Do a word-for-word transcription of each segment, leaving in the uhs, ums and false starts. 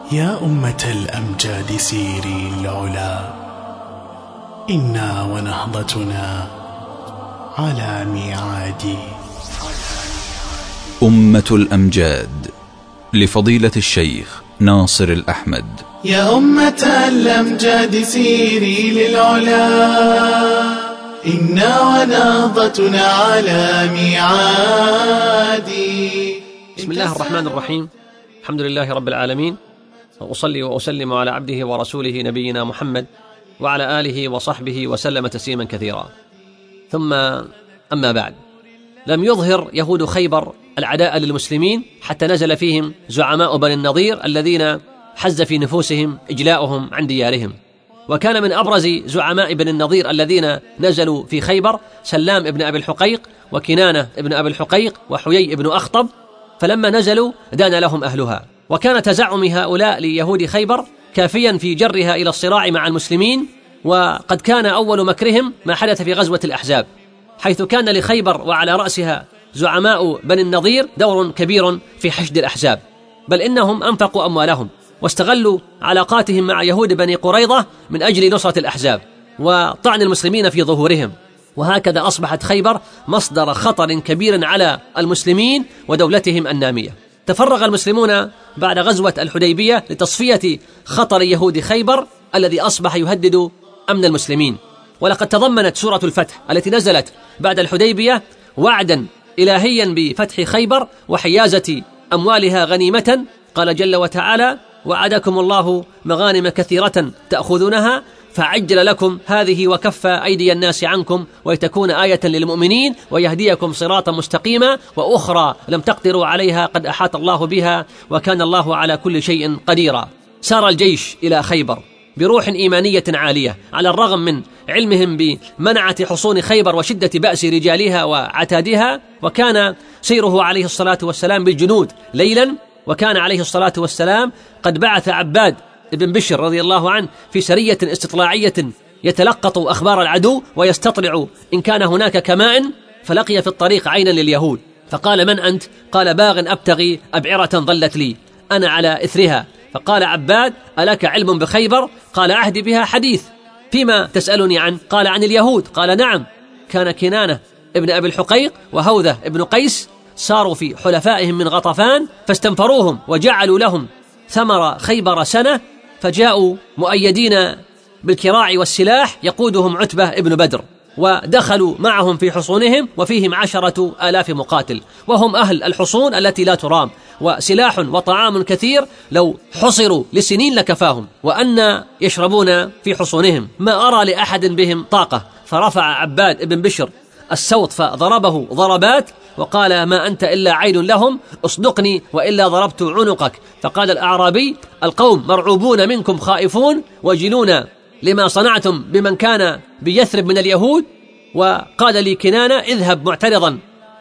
يا أمة الأمجاد سيري العلا، إنا ونهضتنا على ميعاد. أمة الأمجاد لفضيلة الشيخ ناصر الأحمد. يا أمة الأمجاد سيري للعلا، إنا ونهضتنا على ميعاد. بسم الله الرحمن الرحيم، الحمد لله رب العالمين، وأصلي وأسلم على عبده ورسوله نبينا محمد وعلى آله وصحبه وسلم تسليما كثيرا. ثم أما بعد، لم يظهر يهود خيبر العداء للمسلمين حتى نزل فيهم زعماء بني النضير الذين حز في نفوسهم إجلاؤهم عن ديارهم. وكان من أبرز زعماء بني النضير الذين نزلوا في خيبر سلام ابن أبي الحقيق وكنانة ابن أبي الحقيق وحيي ابن أخطب، فلما نزلوا دان لهم أهلها. وكان تزعم هؤلاء ليهود خيبر كافيا في جرها إلى الصراع مع المسلمين، وقد كان أول مكرهم ما حدث في غزوة الأحزاب، حيث كان لخيبر وعلى رأسها زعماء بني النضير دور كبير في حشد الأحزاب، بل إنهم أنفقوا أموالهم واستغلوا علاقاتهم مع يهود بني قريظة من أجل نصرة الأحزاب وطعن المسلمين في ظهورهم. وهكذا أصبحت خيبر مصدر خطر كبير على المسلمين ودولتهم النامية. تفرغ المسلمون بعد غزوة الحديبية لتصفية خطر يهود خيبر الذي أصبح يهدد أمن المسلمين. ولقد تضمنت سورة الفتح التي نزلت بعد الحديبية وعدا إلهيا بفتح خيبر وحيازة أموالها غنيمة. قال جل وتعالى: وعدكم الله مغانم كثيرة تأخذونها فعجل لكم هذه وكف أيدي الناس عنكم ولتكون آية للمؤمنين ويهديكم صراطا مستقيما وأخرى لم تقدروا عليها قد أحاط الله بها وكان الله على كل شيء قديرا. سار الجيش إلى خيبر بروح إيمانية عالية على الرغم من علمهم بمنعة حصون خيبر وشدة بأس رجالها وعتادها. وكان سيره عليه الصلاة والسلام بالجنود ليلا، وكان عليه الصلاة والسلام قد بعث عباد ابن بشر رضي الله عنه في سرية استطلاعية يتلقط أخبار العدو ويستطلع إن كان هناك كمائن، فلقي في الطريق عينا لليهود فقال: من أنت؟ قال: باغ أبتغي أبعرة ظلت لي أنا على إثرها. فقال عباد: ألك علم بخيبر؟ قال: عهدي بها حديث. فيما تسألني عنه؟ قال: عن اليهود. قال: نعم. كان كنانة ابن أبي الحقيق وهوذة ابن قيس ساروا في حلفائهم من غطفان فاستنفروهم وجعلوا لهم ثمر خيبر سنة، فجاءوا مؤيدين بالكراع والسلاح يقودهم عتبة ابن بدر، ودخلوا معهم في حصونهم وفيهم عشرة آلاف مقاتل، وهم أهل الحصون التي لا ترام، وسلاح وطعام كثير لو حصروا لسنين لكفاهم، وأن يشربون في حصونهم ما أرى لأحد بهم طاقة. فرفع عباد ابن بشر السوط فضربه ضربات وقال: ما أنت إلا عين لهم، اصدقني وإلا ضربت عنقك. فقال الأعرابي: القوم مرعوبون منكم خائفون وجلون لما صنعتم بمن كان بيثرب من اليهود. وقال لي كنانة: اذهب معترضا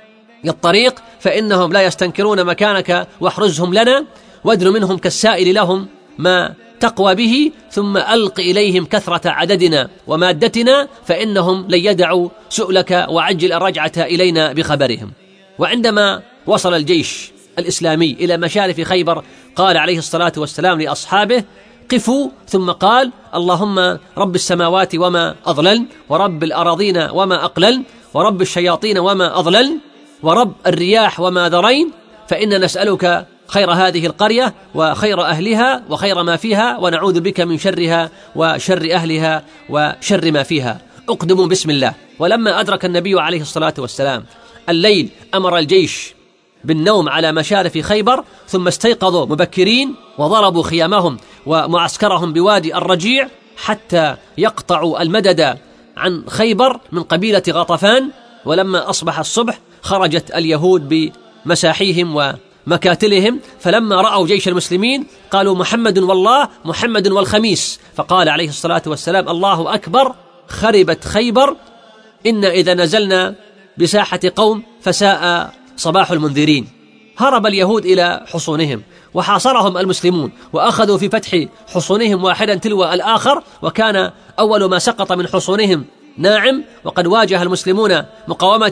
الطريق فإنهم لا يستنكرون مكانك واحرزهم لنا، وادن منهم كالسائل لهم ما تقوى به، ثم ألق إليهم كثرة عددنا ومادتنا فإنهم لن يدعوا سؤلك وعجل الرجعة إلينا بخبرهم. وعندما وصل الجيش الإسلامي إلى مشارف خيبر قال عليه الصلاة والسلام لأصحابه: قفوا. ثم قال: اللهم رب السماوات وما أضلل، ورب الأراضين وما أقلل، ورب الشياطين وما أضلل، ورب الرياح وما ذرين، فإن نسألك خير هذه القرية وخير أهلها وخير ما فيها، ونعوذ بك من شرها وشر أهلها وشر ما فيها. اقدموا بسم الله. ولما أدرك النبي عليه الصلاة والسلام الليل أمر الجيش بالنوم على مشارف خيبر، ثم استيقظوا مبكرين وضربوا خيامهم ومعسكرهم بوادي الرجيع حتى يقطعوا المدد عن خيبر من قبيلة غطفان. ولما أصبح الصبح خرجت اليهود بمساحيهم ومكاتلهم، فلما رأوا جيش المسلمين قالوا: محمد والله، محمد والخميس. فقال عليه الصلاة والسلام: الله أكبر، خربت خيبر، إن إذا نزلنا بساحة قوم فساء صباح المنذرين. هرب اليهود إلى حصونهم وحاصرهم المسلمون وأخذوا في فتح حصونهم واحدا تلو الآخر، وكان أول ما سقط من حصونهم ناعم، وقد واجه المسلمون مقاومة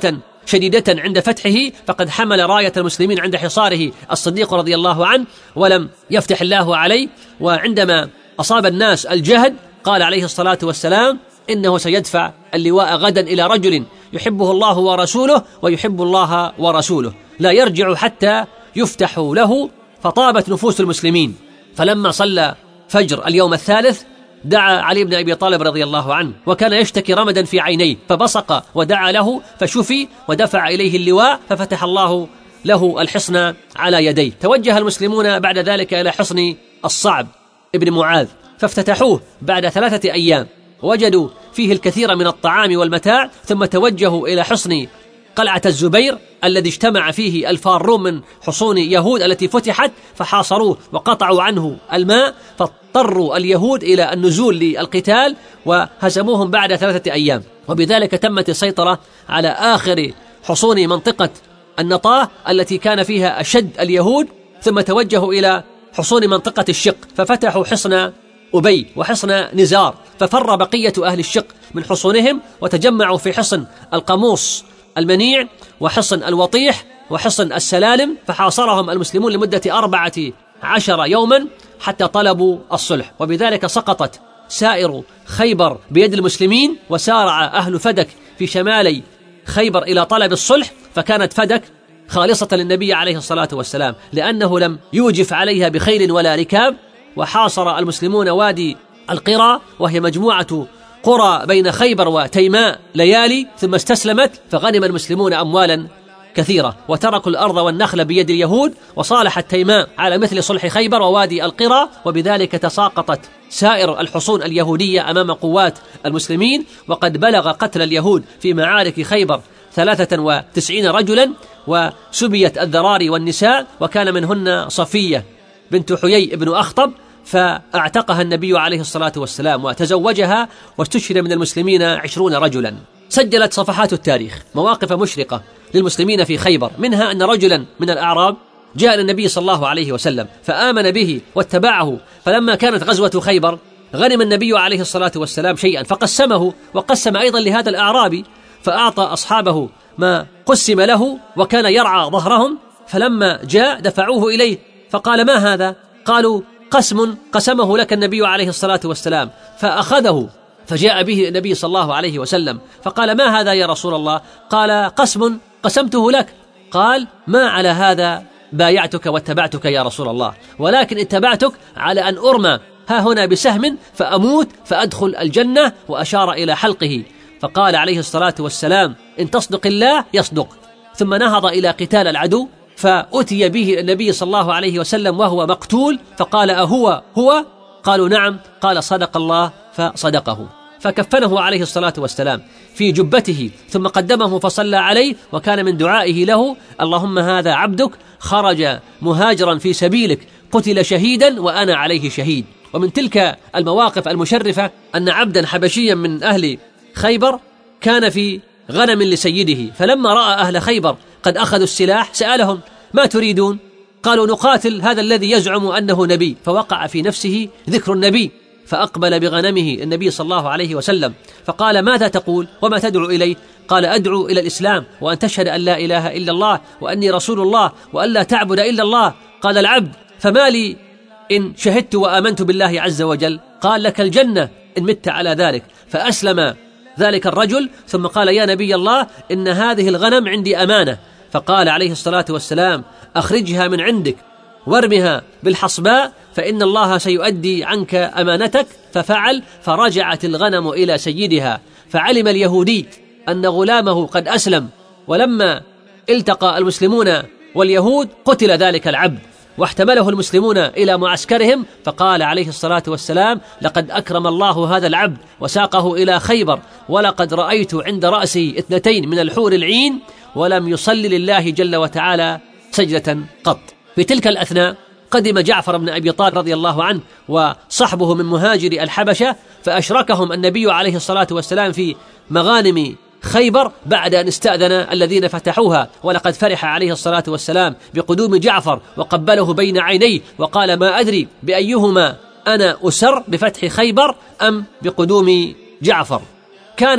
شديدة عند فتحه فقد حمل راية المسلمين عند حصاره الصديق رضي الله عنه ولم يفتح الله عليه. وعندما أصاب الناس الجهد قال عليه الصلاة والسلام إنه سيدفع اللواء غدا إلى رجل يحبه الله ورسوله ويحب الله ورسوله لا يرجع حتى يفتح له. فطابت نفوس المسلمين. فلما صلى فجر اليوم الثالث دعا علي بن أبي طالب رضي الله عنه وكان يشتكي رمدا في عينيه فبصق ودعا له فشفي ودفع إليه اللواء ففتح الله له الحصن على يديه. توجه المسلمون بعد ذلك إلى حصن الصعب ابن معاذ فافتتحوه بعد ثلاثة أيام وجدوا فيه الكثير من الطعام والمتاع، ثم توجهوا إلى حصن قلعة الزبير الذي اجتمع فيه الفارون من حصون يهود التي فتحت فحاصروه وقطعوا عنه الماء، فاضطروا اليهود إلى النزول للقتال وهزموهم بعد ثلاثة أيام. وبذلك تمت السيطرة على آخر حصون منطقة النطاه التي كان فيها أشد اليهود. ثم توجهوا إلى حصون منطقة الشق ففتحوا حصن أبي وحصن نزار، ففر بقية أهل الشق من حصونهم وتجمعوا في حصن القاموس المنيع وحصن الوطيح وحصن السلالم، فحاصرهم المسلمون لمدة أربعة عشر يوما حتى طلبوا الصلح. وبذلك سقطت سائر خيبر بيد المسلمين، وسارع أهل فدك في شمالي خيبر إلى طلب الصلح، فكانت فدك خالصة للنبي عليه الصلاة والسلام لأنه لم يوجف عليها بخيل ولا ركاب. وحاصر المسلمون وادي القرى وهي مجموعة قرى بين خيبر وتيماء ليالي، ثم استسلمت فغنم المسلمون أموالا كثيرة وتركوا الأرض والنخل بيد اليهود، وصالحت تيماء على مثل صلح خيبر ووادي القرى، وبذلك تساقطت سائر الحصون اليهودية أمام قوات المسلمين. وقد بلغ قتل اليهود في معارك خيبر ثلاثة وتسعين رجلا، وسبيت الذراري والنساء، وكان منهن صفية بنت حيي بن أخطب فاعتقها النبي عليه الصلاة والسلام وتزوجها، واستشهد من المسلمين عشرون رجلا. سجلت صفحات التاريخ مواقف مشرقة للمسلمين في خيبر، منها أن رجلا من الأعراب جاء للنبي صلى الله عليه وسلم فآمن به واتبعه، فلما كانت غزوة خيبر غنم النبي عليه الصلاة والسلام شيئا فقسمه وقسم أيضا لهذا الأعرابي، فأعطى أصحابه ما قسم له وكان يرعى ظهرهم، فلما جاء دفعوه إليه فقال ما هذا؟ قالوا قسم قسمه لك النبي عليه الصلاة والسلام، فأخذه فجاء به النبي صلى الله عليه وسلم فقال ما هذا يا رسول الله؟ قال قسم قسمته لك. قال ما على هذا بايعتك واتبعتك يا رسول الله، ولكن اتبعتك على أن أرمى ها هنا بسهم فأموت فأدخل الجنة، وأشار إلى حلقه. فقال عليه الصلاة والسلام إن تصدق الله يصدق، ثم نهض إلى قتال العدو، فأتي به النبي صلى الله عليه وسلم وهو مقتول، فقال أهو هو؟ قالوا نعم. قال صدق الله فصدقه، فكفنه عليه الصلاة والسلام في جبته، ثم قدمه فصلى عليه، وكان من دعائه له اللهم هذا عبدك خرج مهاجرا في سبيلك قتل شهيدا وأنا عليه شهيد. ومن تلك المواقف المشرفة أن عبدا حبشيا من أهل خيبر كان في غنم لسيده، فلما رأى أهل خيبر قد أخذوا السلاح سألهم ما تريدون؟ قالوا نقاتل هذا الذي يزعم أنه نبي، فوقع في نفسه ذكر النبي، فأقبل بغنمه النبي صلى الله عليه وسلم فقال ماذا تقول وما تدعو إليه؟ قال أدعو إلى الإسلام وأن تشهد أن لا إله إلا الله وأني رسول الله وأن لا تعبد إلا الله. قال العبد فما لي إن شهدت وآمنت بالله عز وجل؟ قال لك الجنة إن مت على ذلك. فأسلم ذلك الرجل، ثم قال يا نبي الله إن هذه الغنم عندي أمانة، فقال عليه الصلاة والسلام أخرجها من عندك وارمها بالحصباء فإن الله سيؤدي عنك أمانتك. ففعل، فرجعت الغنم إلى سيدها، فعلم اليهودي أن غلامه قد أسلم، ولما التقى المسلمون واليهود قتل ذلك العبد، واحتمله المسلمون إلى معسكرهم، فقال عليه الصلاة والسلام لقد أكرم الله هذا العبد وساقه إلى خيبر، ولقد رأيت عند رأسه اثنتين من الحور العين ولم يصلي لله جل وتعالى سجدة قط. في تلك الأثناء قدم جعفر بن أبي طالب رضي الله عنه وصحبه من مهاجر الحبشة، فأشركهم النبي عليه الصلاة والسلام في مغانم خيبر بعد أن استأذن الذين فتحوها، ولقد فرح عليه الصلاة والسلام بقدوم جعفر وقبله بين عينيه وقال ما أدري بأيهما أنا أسر بفتح خيبر أم بقدوم جعفر. كانت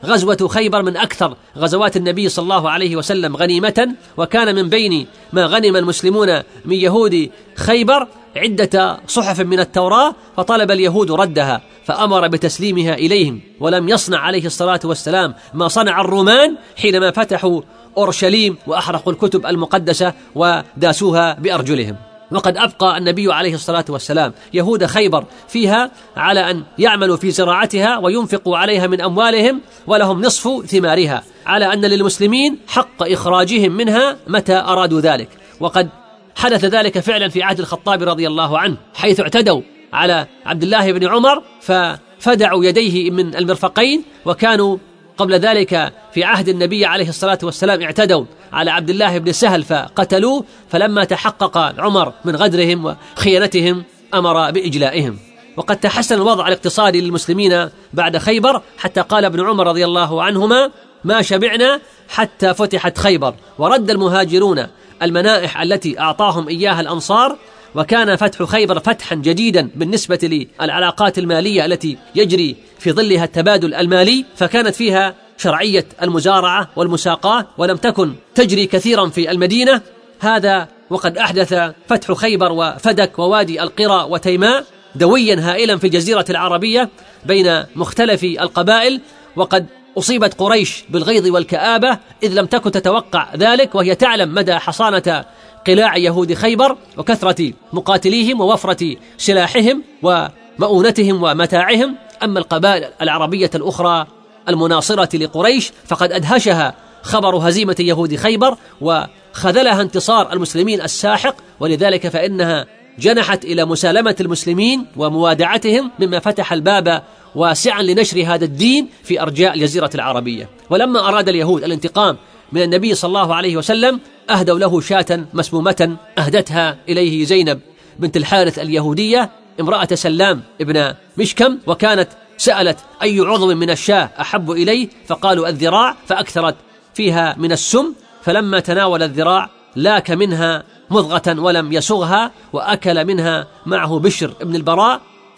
غزوة خيبر من أكثر غزوات النبي صلى الله عليه وسلم غنيمة، وكان من بين ما غنم المسلمون من يهود خيبر عدة صحف من التوراة، فطلب اليهود ردها فأمر بتسليمها إليهم، ولم يصنع عليه الصلاة والسلام ما صنع الرومان حينما فتحوا أورشليم وأحرقوا الكتب المقدسة وداسوها بأرجلهم. وقد أبقى النبي عليه الصلاة والسلام يهود خيبر فيها على أن يعملوا في زراعتها وينفقوا عليها من أموالهم، ولهم نصف ثمارها، على أن للمسلمين حق إخراجهم منها متى أرادوا ذلك. وقد حدث ذلك فعلا في عهد الخطاب رضي الله عنه، حيث اعتدوا على عبد الله بن عمر ففدعوا يديه من المرفقين، وكانوا قبل ذلك في عهد النبي عليه الصلاة والسلام اعتدوا على عبد الله بن سهل فقتلوه، فلما تحقق عمر من غدرهم وخيانتهم أمر بإجلائهم. وقد تحسن الوضع الاقتصادي للمسلمين بعد خيبر، حتى قال ابن عمر رضي الله عنهما: ما شبعنا حتى فتحت خيبر. ورد المهاجرون المنائح التي أعطاهم إياها الأنصار، وكان فتح خيبر فتحا جديدا بالنسبة للعلاقات المالية التي يجري في ظلها التبادل المالي، فكانت فيها شرعية المزارعة والمساقاة، ولم تكن تجري كثيرا في المدينة. هذا وقد أحدث فتح خيبر وفدك ووادي القرى وتيماء دويا هائلا في الجزيرة العربية بين مختلف القبائل، وقد أصيبت قريش بالغيظ والكآبة إذ لم تكن تتوقع ذلك، وهي تعلم مدى حصانة قلاع يهود خيبر وكثرة مقاتليهم ووفرة سلاحهم ومؤونتهم ومتاعهم. أما القبائل العربية الأخرى المناصرة لقريش فقد أدهشها خبر هزيمة يهود خيبر وخذلها انتصار المسلمين الساحق، ولذلك فإنها جنحت إلى مسالمة المسلمين وموادعتهم، مما فتح الباب واسعا لنشر هذا الدين في أرجاء الجزيرة العربية. ولما أراد اليهود الانتقام من النبي صلى الله عليه وسلم أهدوا له شاة مسمومة أهدتها إليه زينب بنت الحارث اليهودية امرأة سلام ابن مشكم، وكانت سألت أي عضو من الشاة أحب إليه، فقالوا الذراع، فأكثرت فيها من السم، فلما تناول الذراع لاك منها مضغة ولم يسغها، وأكل منها معه بشر ابن البراء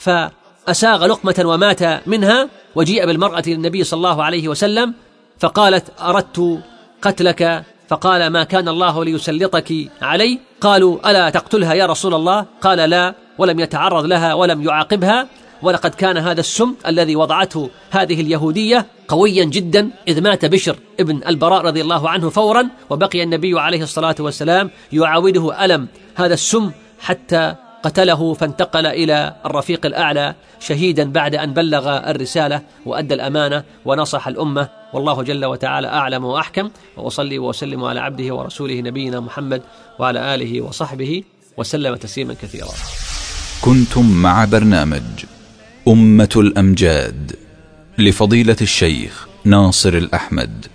فأساغ لقمة ومات منها. وجيء بالمرأة للنبي صلى الله عليه وسلم فقالت أردت قتلك، فقال ما كان الله ليسلطك علي. قالوا ألا تقتلها يا رسول الله؟ قال لا، ولم يتعرض لها ولم يعاقبها. ولقد كان هذا السم الذي وضعته هذه اليهودية قويا جدا، إذ مات بشر ابن البراء رضي الله عنه فورا، وبقي النبي عليه الصلاة والسلام يعاوده ألم هذا السم حتى قتله، فانتقل إلى الرفيق الأعلى شهيدا بعد أن بلغ الرسالة وأدى الأمانة ونصح الأمة. والله جل وتعالى أعلم وأحكم، وأصلي وأسلم على عبده ورسوله نبينا محمد وعلى آله وصحبه وسلم تسليما كثيرا. كنتم مع برنامج أمة الأمجاد لفضيلة الشيخ ناصر الأحمد.